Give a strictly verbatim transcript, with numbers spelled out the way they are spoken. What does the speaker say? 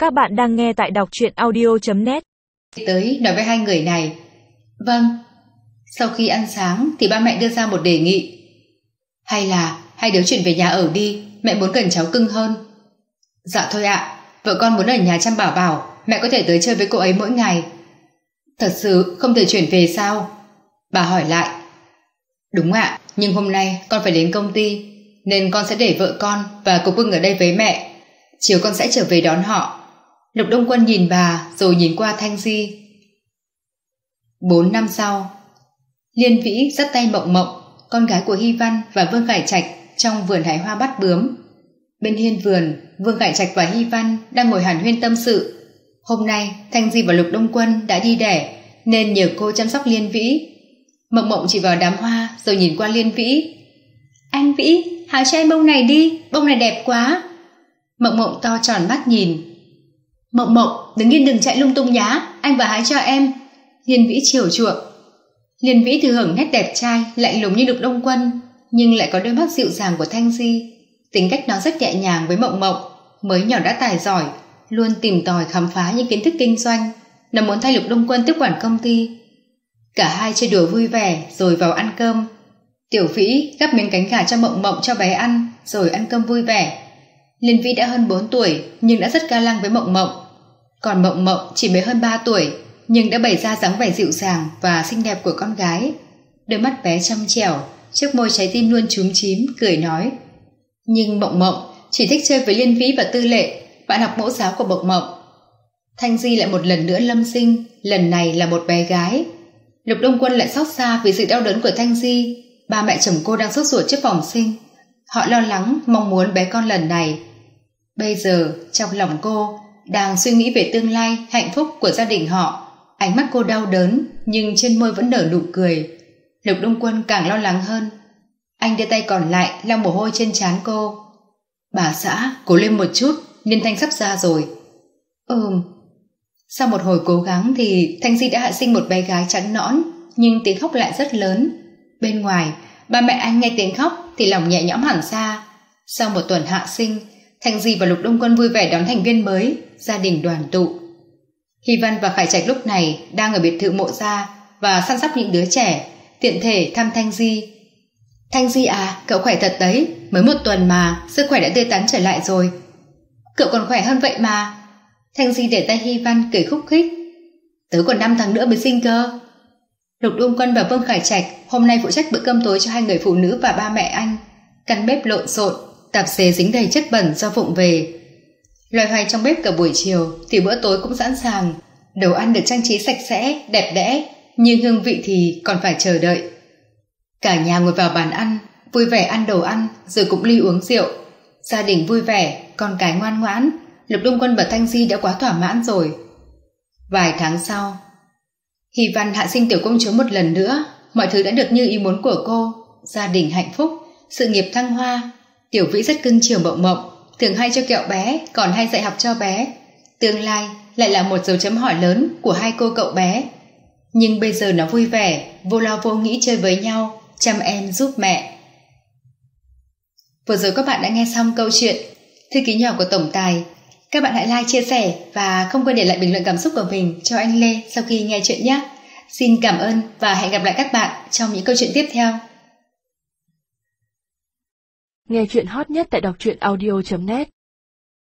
Các bạn đang nghe tại đọc truyện audio chấm net. Tới nói với hai người này. Vâng. Sau khi ăn sáng thì ba mẹ đưa ra một đề nghị. Hay là hai đứa chuyển về nhà ở đi, mẹ muốn gần cháu cưng hơn. Dạ thôi ạ, vợ con muốn ở nhà chăm Bảo Bảo, mẹ có thể tới chơi với cô ấy mỗi ngày. Thật sự không thể chuyển về sao? Bà hỏi lại. Đúng ạ, nhưng hôm nay con phải đến công ty, nên con sẽ để vợ con và cô Bưng ở đây với mẹ. Chiều con sẽ trở về đón họ. Lục Đông Quân nhìn bà rồi nhìn qua Thanh Di. Bốn năm sau, Liên Vĩ dắt tay Mộng Mộng, con gái của Hy Văn và Vương Khải Trạch, trong vườn hái hoa bắt bướm. Bên hiên vườn, Vương Khải Trạch và Hy Văn đang ngồi hàn huyên tâm sự. Hôm nay Thanh Di và Lục Đông Quân đã đi đẻ, nên nhờ cô chăm sóc Liên Vĩ. Mộng Mộng chỉ vào đám hoa rồi nhìn qua Liên Vĩ. Anh Vĩ, hái cho em bông này đi, bông này đẹp quá. Mộng Mộng to tròn mắt nhìn. Mộng Mộng, đứng yên đừng chạy lung tung nhá, anh vào hái cho em. Liên Vĩ chiều chuộng. Liên Vĩ thừa hưởng nét đẹp trai lạnh lùng như Lục Đông Quân, nhưng lại có đôi mắt dịu dàng của Thanh Di. Tính cách nó rất nhẹ nhàng với Mộng Mộng, mới nhỏ đã tài giỏi, luôn tìm tòi khám phá những kiến thức kinh doanh. Nó muốn thay Lục Đông Quân tiếp quản công ty. Cả hai chơi đùa vui vẻ rồi vào ăn cơm. Tiểu Vĩ gắp miếng cánh gà cho Mộng Mộng cho bé ăn, rồi ăn cơm vui vẻ. Liên Vĩ đã hơn bốn tuổi nhưng đã rất ga lăng với Mộng Mộng. Còn Mộng Mộng chỉ mới hơn ba tuổi nhưng đã bày ra dáng vẻ dịu dàng và xinh đẹp của con gái. Đôi mắt bé trong trẻo, chiếc môi trái tim luôn chúm chím, cười nói. Nhưng Mộng Mộng chỉ thích chơi với Liên Vĩ và Tư Lệ, bạn học mẫu giáo của Mộng Mộng. Thanh Di lại một lần nữa lâm sinh, lần này là một bé gái. Lục Đông Quân lại xót xa vì sự đau đớn của Thanh Di. Ba mẹ chồng cô đang sốt ruột trước phòng sinh. Họ lo lắng, mong muốn bé con lần này. Bây giờ trong lòng cô đang suy nghĩ về tương lai hạnh phúc của gia đình họ. Ánh mắt cô đau đớn nhưng trên môi vẫn nở nụ cười. Lục Đông Quân càng lo lắng hơn. Anh đưa tay còn lại lau mồ hôi trên trán cô. Bà xã, cố lên một chút, Niên Thanh sắp ra rồi. Ừm. Sau một hồi cố gắng thì Thanh Di đã hạ sinh một bé gái trắng nõn, nhưng tiếng khóc lại rất lớn. Bên ngoài, ba mẹ anh nghe tiếng khóc thì lòng nhẹ nhõm hẳn ra. Sau một tuần hạ sinh, Thanh Di và Lục Đông Quân vui vẻ đón thành viên mới, gia đình đoàn tụ. Hy Văn và Khải Trạch lúc này đang ở biệt thự Mộ Gia và săn sóc những đứa trẻ, tiện thể thăm Thanh Di. Thanh Di à, cậu khỏe thật đấy, mới một tuần mà, sức khỏe đã tươi tắn trở lại rồi. Cậu còn khỏe hơn vậy mà. Thanh Di để tay Hy Văn cười khúc khích. Tớ còn năm tháng nữa mới sinh cơ. Lục Đông Quân và Vương Khải Trạch hôm nay phụ trách bữa cơm tối cho hai người phụ nữ và ba mẹ anh. Căn bếp lộn xộn, tạp dề dính đầy chất bẩn do vụng về. Loay hoay trong bếp cả buổi chiều thì bữa tối cũng sẵn sàng. Đồ ăn được trang trí sạch sẽ, đẹp đẽ, nhưng hương vị thì còn phải chờ đợi. Cả nhà ngồi vào bàn ăn, vui vẻ ăn đồ ăn rồi cũng ly uống rượu. Gia đình vui vẻ, con cái ngoan ngoãn. Lục Đông Quân và Thanh Di đã quá thỏa mãn rồi. Vài tháng sau, Hy Văn hạ sinh tiểu công chúa một lần nữa. Mọi thứ đã được như ý muốn của cô. Gia đình hạnh phúc, sự nghiệp thăng hoa. Tiểu Vĩ rất cưng chiều Mộng Mộng, thường hay cho kẹo bé, còn hay dạy học cho bé. Tương lai lại là một dấu chấm hỏi lớn của hai cô cậu bé. Nhưng bây giờ nó vui vẻ, vô lo vô nghĩ chơi với nhau, chăm em giúp mẹ. Vừa rồi các bạn đã nghe xong câu chuyện Thư ký nhỏ của Tổng Tài. Các bạn hãy like, chia sẻ và không quên để lại bình luận cảm xúc của mình cho anh Lê sau khi nghe chuyện nhé. Xin cảm ơn và hẹn gặp lại các bạn trong những câu chuyện tiếp theo. Nghe chuyện hot nhất tại đọc truyện audio chấm net.